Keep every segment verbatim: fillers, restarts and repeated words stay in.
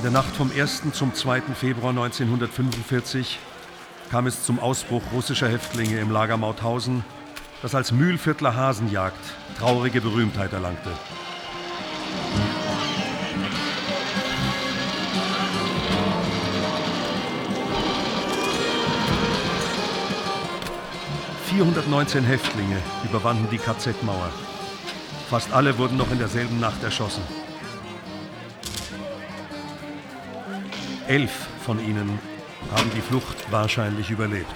der Nacht vom ersten zum zweiten Februar neunzehnhundertfünfundvierzig kam es zum Ausbruch russischer Häftlinge im Lager Mauthausen, das als Mühlviertler Hasenjagd traurige Berühmtheit erlangte. vierhundertneunzehn Häftlinge überwanden die K Z-Mauer. Fast alle wurden noch in derselben Nacht erschossen. Elf von ihnen haben die Flucht wahrscheinlich überlebt.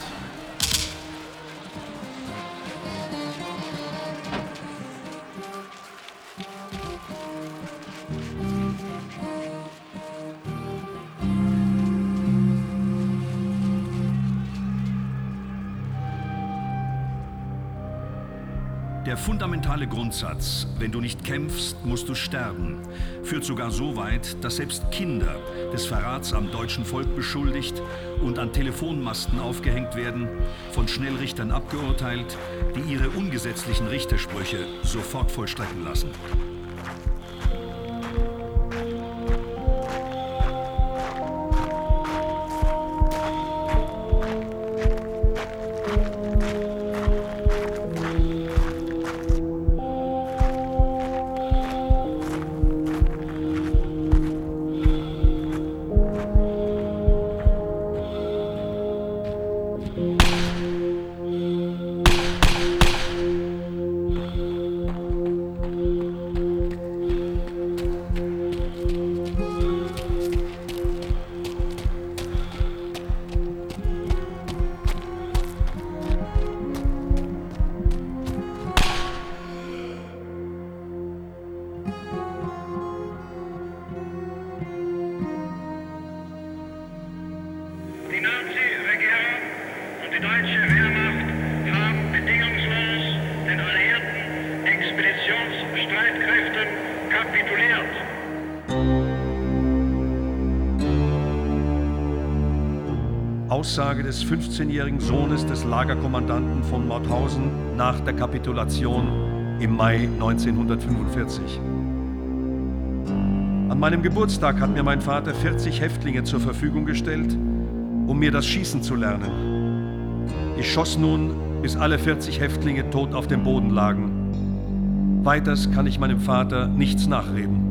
Der fundamentale Grundsatz, wenn du nicht kämpfst, musst du sterben, führt sogar so weit, dass selbst Kinder des Verrats am deutschen Volk beschuldigt und an Telefonmasten aufgehängt werden, von Schnellrichtern abgeurteilt, die ihre ungesetzlichen Richtersprüche sofort vollstrecken lassen. Die Nazi-Regierung und die deutsche Wehrmacht haben bedingungslos den alliierten Expeditionsstreitkräften kapituliert. Aussage des fünfzehnjährigen Sohnes des Lagerkommandanten von Mauthausen nach der Kapitulation im Mai neunzehnhundertfünfundvierzig. An meinem Geburtstag hat mir mein Vater vierzig Häftlinge zur Verfügung gestellt, um mir das Schießen zu lernen. Ich schoss nun, bis alle vierzig Häftlinge tot auf dem Boden lagen. Weiters kann ich meinem Vater nichts nachreden.